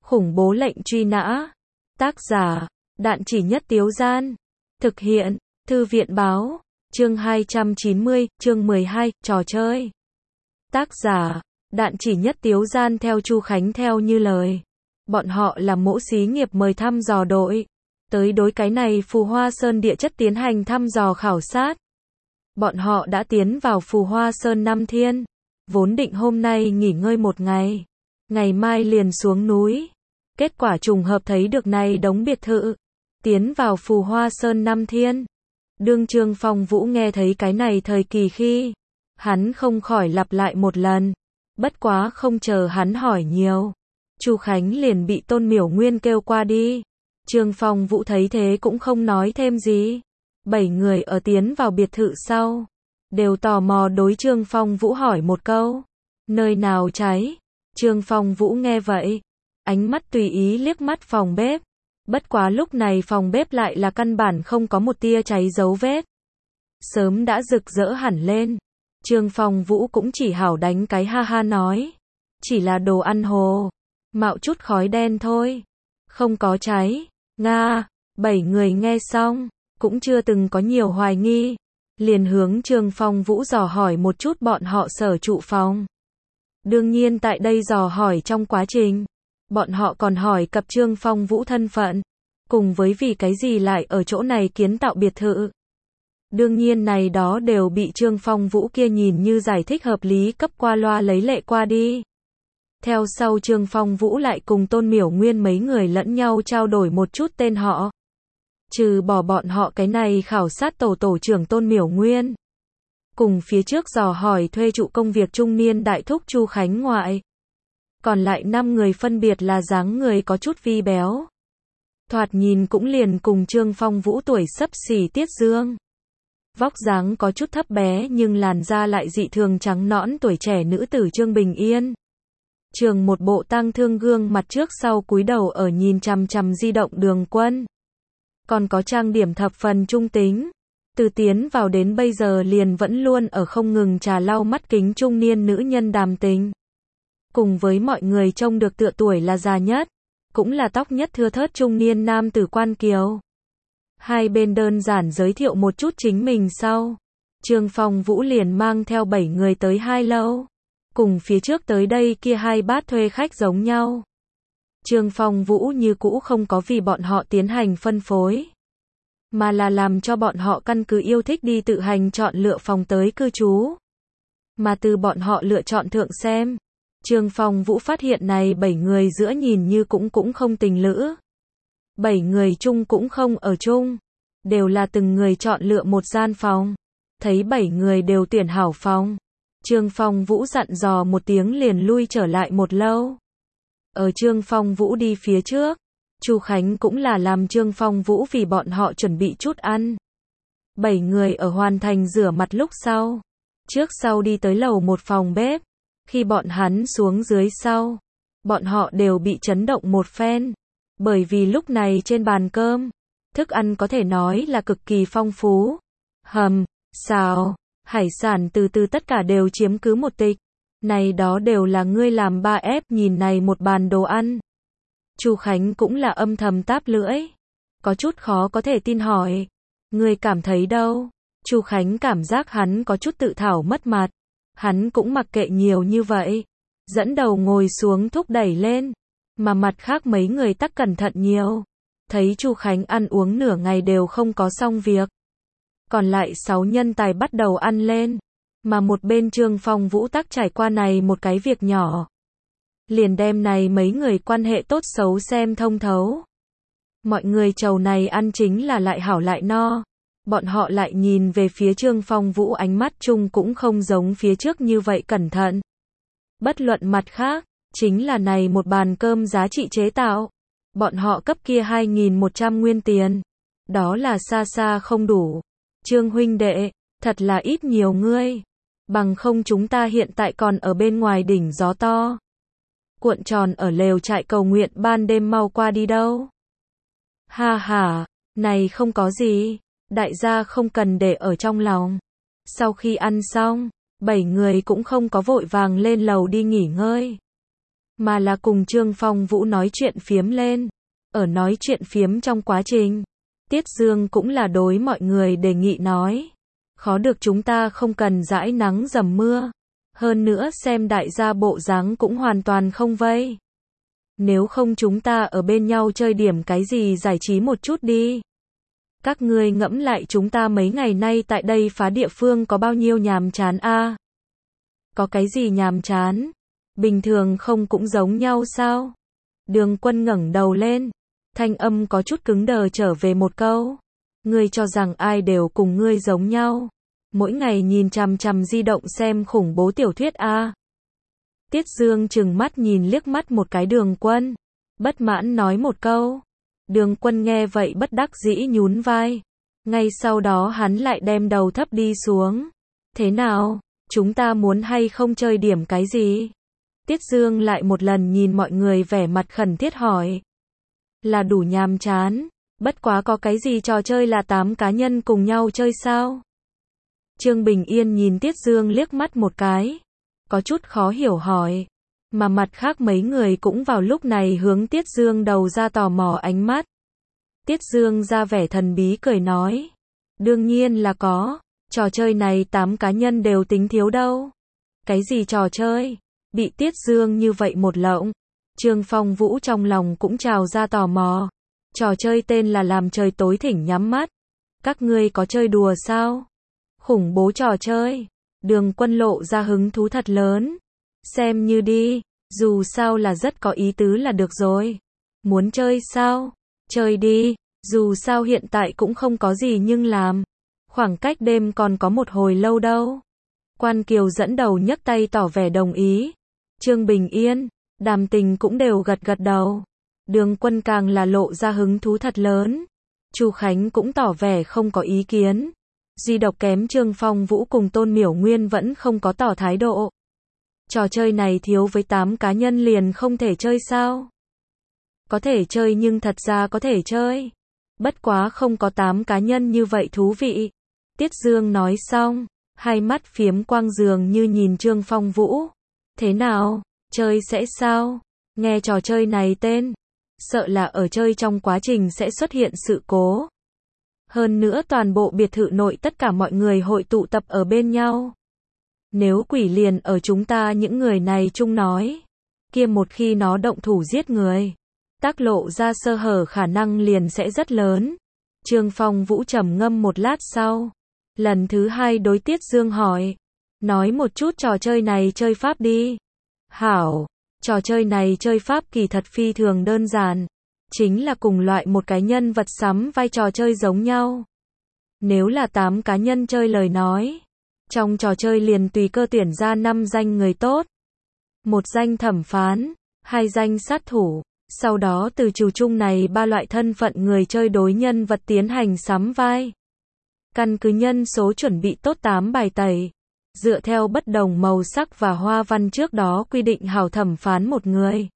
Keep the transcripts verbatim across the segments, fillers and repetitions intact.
Khủng bố lệnh truy nã. Tác giả, Đạn Chỉ Nhất Tiếu Gian. Thực hiện, Thư viện báo. Chương hai trăm chín mươi, chương mười hai, trò chơi. Tác giả, Đạn Chỉ Nhất Tiếu Gian. Theo Chu Khánh theo như lời, bọn họ là mỗ xí nghiệp mời thăm dò đội tới đối cái này Phù Hoa Sơn địa chất tiến hành thăm dò khảo sát. Bọn họ đã tiến vào Phù Hoa Sơn năm thiên, vốn định hôm nay nghỉ ngơi một ngày, ngày mai liền xuống núi. Kết quả trùng hợp thấy được này đống biệt thự, tiến vào Phù Hoa Sơn năm thiên. Đương Trương Phong Vũ nghe thấy cái này thời kỳ khi, hắn không khỏi lặp lại một lần. Bất quá không chờ hắn hỏi nhiều, Chu Khánh liền bị Tôn Miểu Nguyên kêu qua đi. Trương Phong Vũ thấy thế cũng không nói thêm gì. Bảy người ở tiến vào biệt thự sau, đều tò mò đối Trương Phong Vũ hỏi một câu. Nơi nào cháy? Trương Phong Vũ nghe vậy, ánh mắt tùy ý liếc mắt phòng bếp. Bất quá lúc này phòng bếp lại là căn bản không có một tia cháy dấu vết, sớm đã rực rỡ hẳn lên. Trương Phong Vũ cũng chỉ hảo đánh cái ha ha nói, chỉ là đồ ăn hồ, mạo chút khói đen thôi, không có cháy. Nga, bảy người nghe xong, cũng chưa từng có nhiều hoài nghi, liền hướng Trương Phong Vũ dò hỏi một chút bọn họ sở trụ phòng. Đương nhiên tại đây dò hỏi trong quá trình, bọn họ còn hỏi cập Trương Phong Vũ thân phận, cùng với vì cái gì lại ở chỗ này kiến tạo biệt thự. Đương nhiên này đó đều bị Trương Phong Vũ kia nhìn như giải thích hợp lý cấp qua loa lấy lệ qua đi. Theo sau Trương Phong Vũ lại cùng Tôn Miểu Nguyên mấy người lẫn nhau trao đổi một chút tên họ. Trừ bỏ bọn họ cái này khảo sát tổ tổ trưởng Tôn Miểu Nguyên, cùng phía trước dò hỏi thuê trụ công việc trung niên đại thúc Chu Khánh ngoại, còn lại năm người phân biệt là dáng người có chút vi béo, thoạt nhìn cũng liền cùng Trương Phong Vũ tuổi xấp xỉ Tiết Dương. Vóc dáng có chút thấp bé nhưng làn da lại dị thường trắng nõn tuổi trẻ nữ tử Trương Bình Yên. Trường một bộ tang thương gương mặt trước sau cúi đầu ở nhìn chằm chằm di động Đường Quân. Còn có trang điểm thập phần trung tính, từ tiến vào đến bây giờ liền vẫn luôn ở không ngừng trà lau mắt kính trung niên nữ nhân Đàm Tình. Cùng với mọi người trông được tựa tuổi là già nhất, cũng là tóc nhất thưa thớt trung niên nam tử Quan Kiều. Hai bên đơn giản giới thiệu một chút chính mình sau, Trương Phong Vũ liền mang theo bảy người tới hai lâu, cùng phía trước tới đây kia hai bát thuê khách giống nhau. Trương Phong Vũ như cũ không có vì bọn họ tiến hành phân phối, mà là làm cho bọn họ căn cứ yêu thích đi tự hành chọn lựa phòng tới cư trú. Mà từ bọn họ lựa chọn thượng xem, Trương Phong Vũ phát hiện này bảy người giữa nhìn như cũng cũng không tình lữ. Bảy người chung cũng không ở chung, đều là từng người chọn lựa một gian phòng. Thấy bảy người đều tuyển hảo phòng, Trương Phong Vũ dặn dò một tiếng liền lui trở lại một lâu. Ở Trương Phong Vũ đi phía trước, Chu Khánh cũng là làm Trương Phong Vũ vì bọn họ chuẩn bị chút ăn. Bảy người ở hoàn thành rửa mặt lúc sau, trước sau đi tới lầu một phòng bếp. Khi bọn hắn xuống dưới sau, bọn họ đều bị chấn động một phen, bởi vì lúc này trên bàn cơm, thức ăn có thể nói là cực kỳ phong phú. Hầm, xào, hải sản từ từ tất cả đều chiếm cứ một tịch. Này đó đều là ngươi làm ba ép. Nhìn này một bàn đồ ăn, Chu Khánh cũng là âm thầm táp lưỡi, có chút khó có thể tin hỏi, ngươi cảm thấy đâu? Chu Khánh cảm giác hắn có chút tự thảo mất mặt, hắn cũng mặc kệ nhiều như vậy, dẫn đầu ngồi xuống thúc đẩy lên, mà mặt khác mấy người tắc cẩn thận nhiều. Thấy Chu Khánh ăn uống nửa ngày đều không có xong việc, còn lại sáu nhân tài bắt đầu ăn lên, mà một bên Trương Phong Vũ tắc trải qua này một cái việc nhỏ, liền đem này mấy người quan hệ tốt xấu xem thông thấu. Mọi người trầu này ăn chính là lại hảo lại no. Bọn họ lại nhìn về phía Trương Phong Vũ, ánh mắt chung cũng không giống phía trước như vậy cẩn thận. Bất luận mặt khác, chính là này một bàn cơm giá trị chế tạo, bọn họ cấp kia hai nghìn một trăm nguyên tiền, đó là xa xa không đủ. Trương huynh đệ, thật là ít nhiều ngươi, bằng không chúng ta hiện tại còn ở bên ngoài đỉnh gió to, cuộn tròn ở lều trại cầu nguyện ban đêm mau qua đi đâu. Ha ha, này không có gì, đại gia không cần để ở trong lòng. Sau khi ăn xong, bảy người cũng không có vội vàng lên lầu đi nghỉ ngơi, mà là cùng Trương Phong Vũ nói chuyện phiếm lên. Ở nói chuyện phiếm trong quá trình, Tiết Dương cũng là đối mọi người đề nghị nói. Khó được chúng ta không cần dãi nắng dầm mưa. Hơn nữa xem đại gia bộ dáng cũng hoàn toàn không vây. Nếu không chúng ta ở bên nhau chơi điểm cái gì giải trí một chút đi. Các ngươi ngẫm lại chúng ta mấy ngày nay tại đây phá địa phương có bao nhiêu nhàm chán a? Có cái gì nhàm chán? Bình thường không cũng giống nhau sao? Đường Quân ngẩng đầu lên, thanh âm có chút cứng đờ trở về một câu. Ngươi cho rằng ai đều cùng ngươi giống nhau? Mỗi ngày nhìn chằm chằm di động xem khủng bố tiểu thuyết a. Tiết Dương trừng mắt nhìn liếc mắt một cái Đường Quân, bất mãn nói một câu. Đường Quân nghe vậy bất đắc dĩ nhún vai. Ngay sau đó hắn lại đem đầu thấp đi xuống. Thế nào, chúng ta muốn hay không chơi điểm cái gì? Tiết Dương lại một lần nhìn mọi người vẻ mặt khẩn thiết hỏi. Là đủ nhàm chán, bất quá có cái gì trò chơi là tám cá nhân cùng nhau chơi sao? Trương Bình Yên nhìn Tiết Dương liếc mắt một cái, có chút khó hiểu hỏi. Mà mặt khác mấy người cũng vào lúc này hướng Tiết Dương đầu ra tò mò ánh mắt. Tiết Dương ra vẻ thần bí cười nói. Đương nhiên là có, trò chơi này tám cá nhân đều tính thiếu đâu. Cái gì trò chơi? Bị Tiết Dương như vậy một lộng, Trương Phong Vũ trong lòng cũng trào ra tò mò. Trò chơi tên là làm trời tối thỉnh nhắm mắt. Các ngươi có chơi đùa sao? Khủng bố trò chơi. Đường Quân lộ ra hứng thú thật lớn. Xem như đi, dù sao là rất có ý tứ là được rồi. Muốn chơi sao? Chơi đi, dù sao hiện tại cũng không có gì nhưng làm. Khoảng cách đêm còn có một hồi lâu đâu. Quan Kiều dẫn đầu nhấc tay tỏ vẻ đồng ý. Trương Bình Yên, Đàm Tình cũng đều gật gật đầu. Đường Quân càng là lộ ra hứng thú thật lớn. Chu Khánh cũng tỏ vẻ không có ý kiến. Duy độc kém Trương Phong Vũ cùng Tôn Miểu Nguyên vẫn không có tỏ thái độ. Trò chơi này thiếu với tám cá nhân liền không thể chơi sao? Có thể chơi nhưng thật ra có thể chơi. Bất quá không có tám cá nhân như vậy thú vị. Tiết Dương nói xong, hai mắt phiếm quang dường như nhìn Trương Phong Vũ. Thế nào, chơi sẽ sao? Nghe trò chơi này tên, sợ là ở chơi trong quá trình sẽ xuất hiện sự cố. Hơn nữa toàn bộ biệt thự nội tất cả mọi người hội tụ tập ở bên nhau. Nếu quỷ liền ở chúng ta những người này chung nói, kia một khi nó động thủ giết người, tác lộ ra sơ hở khả năng liền sẽ rất lớn. Trương Phong Vũ trầm ngâm một lát sau, lần thứ hai đối Tiết Dương hỏi, nói một chút trò chơi này chơi pháp đi. Hảo, trò chơi này chơi pháp kỳ thật phi thường đơn giản, chính là cùng loại một cái nhân vật sắm vai trò chơi giống nhau. Nếu là tám cá nhân chơi lời nói, trong trò chơi liền tùy cơ tuyển ra năm danh người tốt, một danh thẩm phán, hai danh sát thủ, sau đó từ trù chung này ba loại thân phận người chơi đối nhân vật tiến hành sắm vai. Căn cứ nhân số chuẩn bị tốt tám bài tẩy, dựa theo bất đồng màu sắc và hoa văn trước đó quy định hảo thẩm phán một người,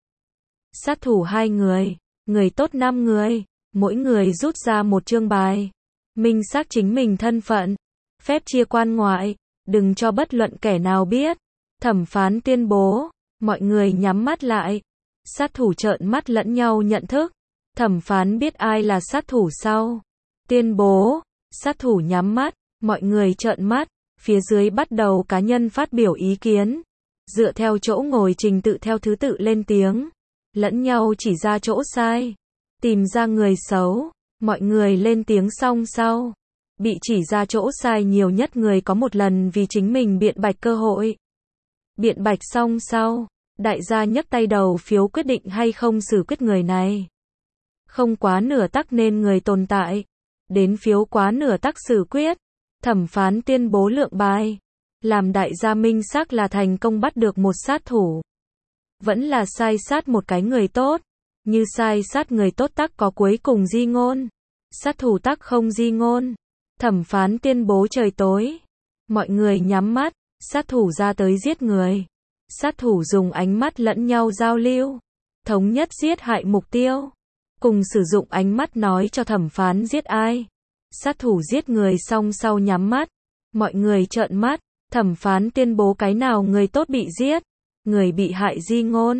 sát thủ hai người, người tốt năm người, mỗi người rút ra một chương bài, minh xác chính mình thân phận, phép chia quan ngoại, đừng cho bất luận kẻ nào biết. Thẩm phán tuyên bố, mọi người nhắm mắt lại, sát thủ trợn mắt lẫn nhau nhận thức, thẩm phán biết ai là sát thủ sau, tuyên bố, sát thủ nhắm mắt, mọi người trợn mắt, phía dưới bắt đầu cá nhân phát biểu ý kiến, dựa theo chỗ ngồi trình tự theo thứ tự lên tiếng, lẫn nhau chỉ ra chỗ sai, tìm ra người xấu, mọi người lên tiếng xong sau, bị chỉ ra chỗ sai nhiều nhất người có một lần vì chính mình biện bạch cơ hội. Biện bạch xong sau, đại gia nhấc tay đầu phiếu quyết định hay không xử quyết người này. Không quá nửa tắc nên người tồn tại, đến phiếu quá nửa tắc xử quyết, thẩm phán tuyên bố lượng bài, làm đại gia minh xác là thành công bắt được một sát thủ. Vẫn là sai sát một cái người tốt, như sai sát người tốt tắc có cuối cùng di ngôn, sát thủ tắc không di ngôn. Thẩm phán tuyên bố trời tối, mọi người nhắm mắt, sát thủ ra tới giết người. Sát thủ dùng ánh mắt lẫn nhau giao lưu, thống nhất giết hại mục tiêu, cùng sử dụng ánh mắt nói cho thẩm phán giết ai. Sát thủ giết người xong sau nhắm mắt, mọi người trợn mắt, thẩm phán tuyên bố cái nào người tốt bị giết, người bị hại di ngôn.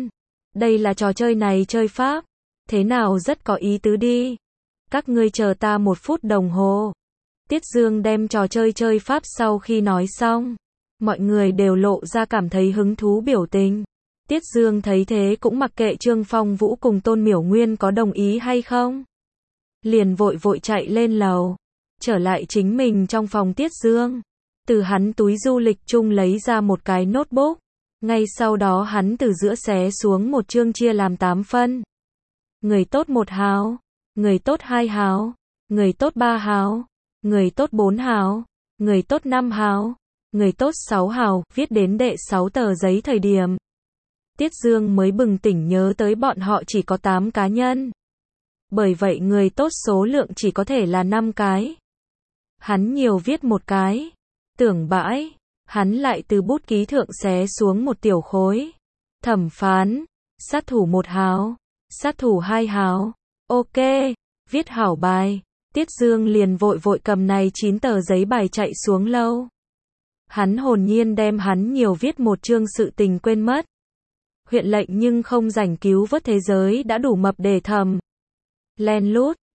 Đây là trò chơi này chơi pháp. Thế nào rất có ý tứ đi. Các ngươi chờ ta một phút đồng hồ. Tiết Dương đem trò chơi chơi pháp sau khi nói xong. Mọi người đều lộ ra cảm thấy hứng thú biểu tình. Tiết Dương thấy thế cũng mặc kệ Trương Phong Vũ cùng Tôn Miểu Nguyên có đồng ý hay không. Liền vội vội chạy lên lầu. Trở lại chính mình trong phòng Tiết Dương. Từ hắn túi du lịch chung lấy ra một cái notebook. Ngay sau đó hắn từ giữa xé xuống một chương chia làm tám phân. Người tốt một hào. Người tốt hai hào. Người tốt ba hào. Người tốt bốn hào. Người tốt năm hào. Người tốt sáu hào. Viết đến đệ sáu tờ giấy thời điểm. Tiết Dương mới bừng tỉnh nhớ tới bọn họ chỉ có tám cá nhân. Bởi vậy người tốt số lượng chỉ có thể là năm cái. Hắn nhiều viết một cái. Tưởng bãi. Hắn lại từ bút ký thượng xé xuống một tiểu khối. Thẩm phán. Sát thủ một hào. Sát thủ hai hào. Ok. Viết hảo bài. Tiết Dương liền vội vội cầm này chín tờ giấy bài chạy xuống lâu. Hắn hồn nhiên đem hắn nhiều viết một chương sự tình quên mất. Huyện lệnh nhưng không rảnh cứu vớt thế giới đã đủ mập để thầm. Len lút.